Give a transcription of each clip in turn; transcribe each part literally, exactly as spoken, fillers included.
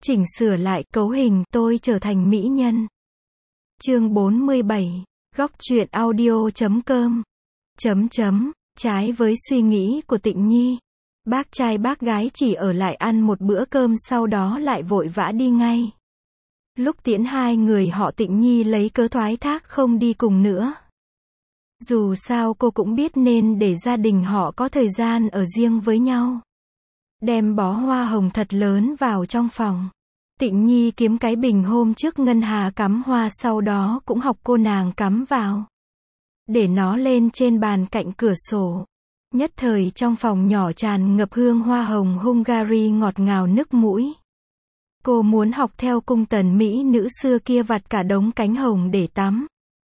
Chỉnh sửa lại cấu hình tôi trở thành mỹ nhân. Chương bốn mươi bảy, góc truyện audio chấm com. Chấm chấm, trái với suy nghĩ của Tịnh Nhi, bác trai bác gái chỉ ở lại ăn một bữa cơm sau đó lại vội vã đi ngay. Lúc tiễn hai người họ Tịnh Nhi lấy cớ thoái thác không đi cùng nữa. Dù sao cô cũng biết nên để gia đình họ có thời gian ở riêng với nhau. Đem bó hoa hồng thật lớn vào trong phòng. Tịnh Nhi kiếm cái bình hôm trước Ngân Hà cắm hoa, sau đó cũng học cô nàng cắm vào. Để nó lên trên bàn cạnh cửa sổ. Nhất thời trong phòng nhỏ tràn ngập hương hoa hồng Hungary ngọt ngào nức mũi. Cô muốn học theo cung tần mỹ nữ xưa kia vặt cả đống cánh hồng để tắm.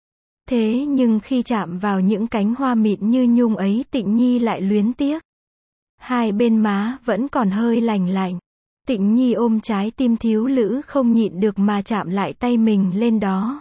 Thế nhưng khi chạm vào những cánh hoa mịn như nhung ấy, Tịnh Nhi lại luyến tiếc. Hai bên má vẫn còn hơi lành lạnh. Tịnh Nhi ôm trái tim thiếu nữ không nhịn được mà chạm lại tay mình lên đó.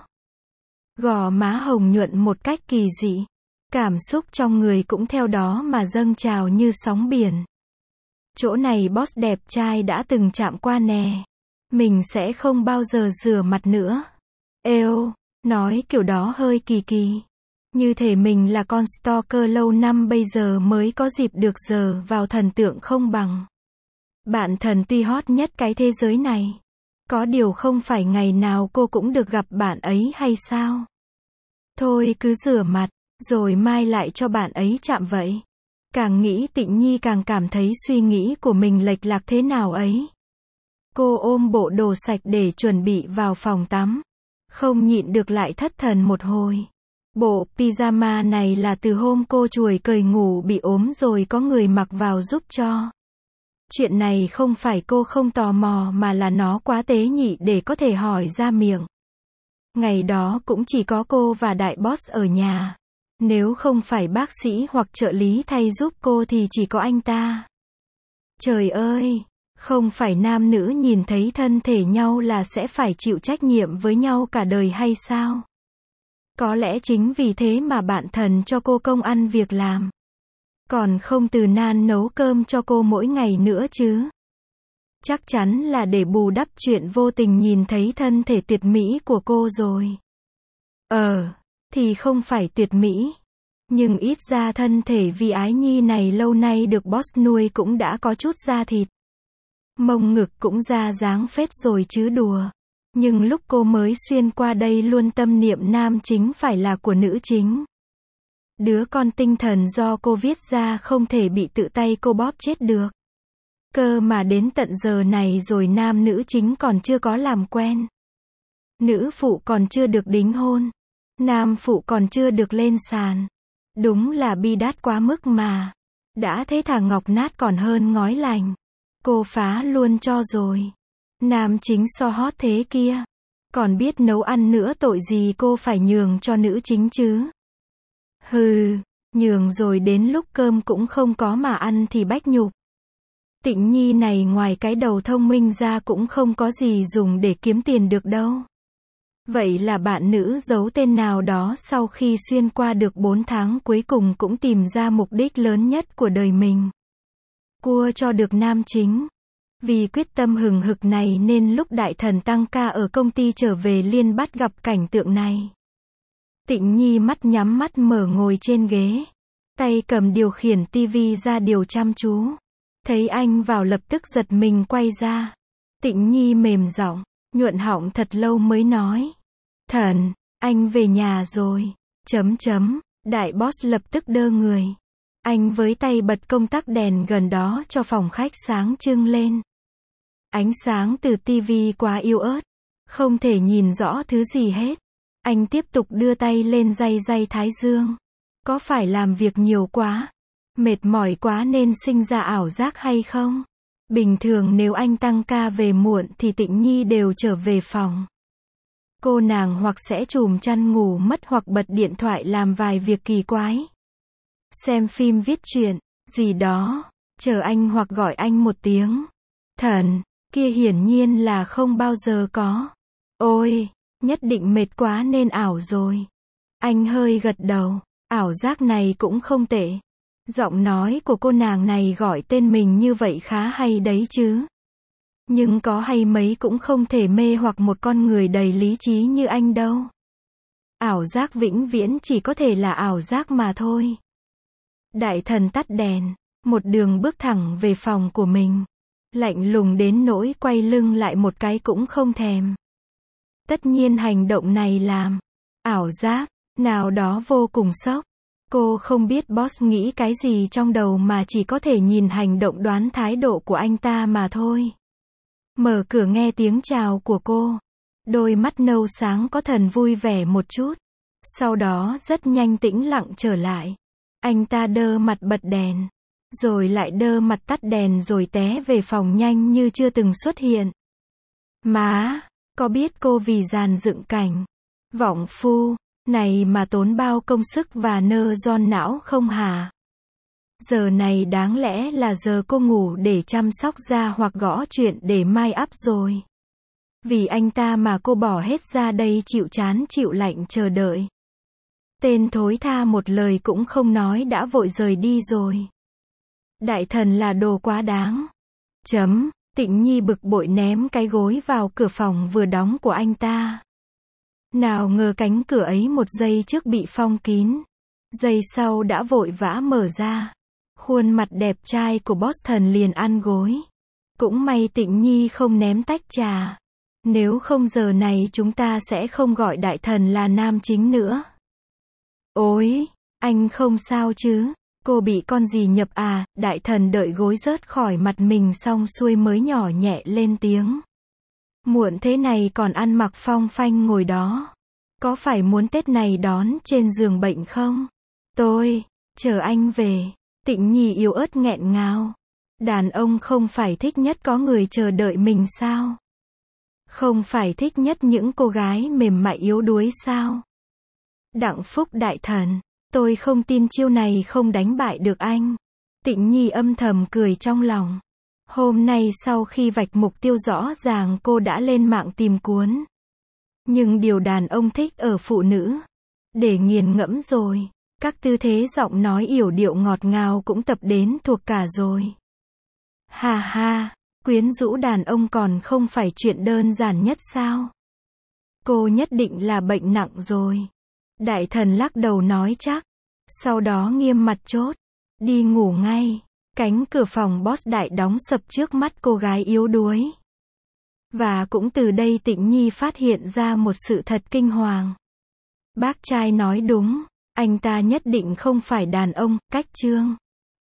Gò má hồng nhuận một cách kỳ dị. Cảm xúc trong người cũng theo đó mà dâng trào như sóng biển. Chỗ này boss đẹp trai đã từng chạm qua nè. Mình sẽ không bao giờ rửa mặt nữa. Eo, nói kiểu đó hơi kỳ kỳ. Như thể mình là con stalker lâu năm bây giờ mới có dịp được giờ vào thần tượng không bằng. Bạn thần tuy hot nhất cái thế giới này. Có điều không phải ngày nào cô cũng được gặp bạn ấy hay sao? Thôi cứ rửa mặt, rồi mai lại cho bạn ấy chạm vậy. Càng nghĩ Tịnh Nhi càng cảm thấy suy nghĩ của mình lệch lạc thế nào ấy. Cô ôm bộ đồ sạch để chuẩn bị vào phòng tắm. Không nhịn được lại thất thần một hồi. Bộ pyjama này là từ hôm cô chuồi cởi ngủ bị ốm rồi có người mặc vào giúp cho. Chuyện này không phải cô không tò mò mà là nó quá tế nhị để có thể hỏi ra miệng. Ngày đó cũng chỉ có cô và đại boss ở nhà. Nếu không phải bác sĩ hoặc trợ lý thay giúp cô thì chỉ có anh ta. Trời ơi, không phải nam nữ nhìn thấy thân thể nhau là sẽ phải chịu trách nhiệm với nhau cả đời hay sao? Có lẽ chính vì thế mà bạn thần cho cô công ăn việc làm. Còn không từ nan nấu cơm cho cô mỗi ngày nữa chứ. Chắc chắn là để bù đắp chuyện vô tình nhìn thấy thân thể tuyệt mỹ của cô rồi. Ờ, thì không phải tuyệt mỹ. Nhưng ít ra thân thể vì ái nhi này lâu nay được boss nuôi cũng đã có chút da thịt. Mông ngực cũng ra dáng phết rồi chứ đùa. Nhưng lúc cô mới xuyên qua đây luôn tâm niệm nam chính phải là của nữ chính. Đứa con tinh thần do cô viết ra không thể bị tự tay cô bóp chết được. Cơ mà đến tận giờ này rồi nam nữ chính còn chưa có làm quen. Nữ phụ còn chưa được đính hôn. Nam phụ còn chưa được lên sàn. Đúng là bi đát quá mức mà. Đã thế thà ngọc nát còn hơn ngói lành. Cô phá luôn cho rồi. Nam chính so hot thế kia. Còn biết nấu ăn nữa tội gì cô phải nhường cho nữ chính chứ. Hừ, nhường rồi đến lúc cơm cũng không có mà ăn thì bách nhục. Tịnh Nhi này ngoài cái đầu thông minh ra cũng không có gì dùng để kiếm tiền được đâu. Vậy là bạn nữ giấu tên nào đó sau khi xuyên qua được bốn tháng cuối cùng cũng tìm ra mục đích lớn nhất của đời mình. Cua cho được nam chính. Vì quyết tâm hừng hực này nên lúc đại thần tăng ca ở công ty trở về liên bắt gặp cảnh tượng này. Tịnh Nhi mắt nhắm mắt mở ngồi trên ghế. Tay cầm điều khiển tivi ra điều chăm chú. Thấy anh vào lập tức giật mình quay ra. Tịnh Nhi mềm giọng, nhuận họng thật lâu mới nói. Thần, anh về nhà rồi. Chấm chấm, đại boss lập tức đơ người. Anh với tay bật công tắc đèn gần đó cho phòng khách sáng trưng lên. Ánh sáng từ tivi quá yếu ớt. Không thể nhìn rõ thứ gì hết. Anh tiếp tục đưa tay lên day day thái dương. Có phải làm việc nhiều quá? Mệt mỏi quá nên sinh ra ảo giác hay không? Bình thường nếu anh tăng ca về muộn thì Tịnh Nhi đều trở về phòng. Cô nàng hoặc sẽ trùm chăn ngủ mất hoặc bật điện thoại làm vài việc kỳ quái. Xem phim viết truyện, gì đó, chờ anh hoặc gọi anh một tiếng. Thần, kia hiển nhiên là không bao giờ có. Ôi, nhất định mệt quá nên ảo rồi. Anh hơi gật đầu, ảo giác này cũng không tệ. Giọng nói của cô nàng này gọi tên mình như vậy khá hay đấy chứ. Nhưng có hay mấy cũng không thể mê hoặc một con người đầy lý trí như anh đâu. Ảo giác vĩnh viễn chỉ có thể là ảo giác mà thôi. Đại thần tắt đèn, một đường bước thẳng về phòng của mình. Lạnh lùng đến nỗi quay lưng lại một cái cũng không thèm. Tất nhiên hành động này làm ảo giác nào đó vô cùng sốc. Cô không biết boss nghĩ cái gì trong đầu mà chỉ có thể nhìn hành động đoán thái độ của anh ta mà thôi. Mở cửa nghe tiếng chào của cô. Đôi mắt nâu sáng có thần vui vẻ một chút. Sau đó rất nhanh tĩnh lặng trở lại. Anh ta đơ mặt bật đèn. Rồi lại đơ mặt tắt đèn rồi té về phòng nhanh như chưa từng xuất hiện. Má, có biết cô vì dàn dựng cảnh vọng phu này mà tốn bao công sức và nơ giòn não không hả? Giờ này đáng lẽ là giờ cô ngủ để chăm sóc da hoặc gõ chuyện để mai up rồi. Vì anh ta mà cô bỏ hết ra đây chịu chán chịu lạnh chờ đợi. Tên thối tha một lời cũng không nói đã vội rời đi rồi. Đại thần là đồ quá đáng. Chấm, Tịnh Nhi bực bội ném cái gối vào cửa phòng vừa đóng của anh ta. Nào ngờ cánh cửa ấy một giây trước bị phong kín. Giây sau đã vội vã mở ra. Khuôn mặt đẹp trai của boss thần liền ăn gối. Cũng may Tịnh Nhi không ném tách trà. Nếu không giờ này chúng ta sẽ không gọi đại thần là nam chính nữa. Ôi, anh không sao chứ? Cô bị con gì nhập à? Đại thần đợi gối rớt khỏi mặt mình xong xuôi mới nhỏ nhẹ lên tiếng. Muộn thế này còn ăn mặc phong phanh ngồi đó. Có phải muốn Tết này đón trên giường bệnh không? Tôi, chờ anh về. Tịnh Nhi yếu ớt nghẹn ngào. Đàn ông không phải thích nhất có người chờ đợi mình sao? Không phải thích nhất những cô gái mềm mại yếu đuối sao? Đặng Phúc đại thần, tôi không tin chiêu này không đánh bại được anh. Tịnh Nhi âm thầm cười trong lòng. Hôm nay sau khi vạch mục tiêu rõ ràng cô đã lên mạng tìm cuốn. Nhưng điều đàn ông thích ở phụ nữ, để nghiền ngẫm rồi. Các tư thế giọng nói yểu điệu ngọt ngào cũng tập đến thuộc cả rồi. Ha ha, quyến rũ đàn ông còn không phải chuyện đơn giản nhất sao? Cô nhất định là bệnh nặng rồi. Đại thần lắc đầu nói chắc. Sau đó nghiêm mặt chốt. Đi ngủ ngay. Cánh cửa phòng boss đại đóng sập trước mắt cô gái yếu đuối. Và cũng từ đây Tịnh Nhi phát hiện ra một sự thật kinh hoàng. Bác trai nói đúng. Anh ta nhất định không phải đàn ông, cách chương.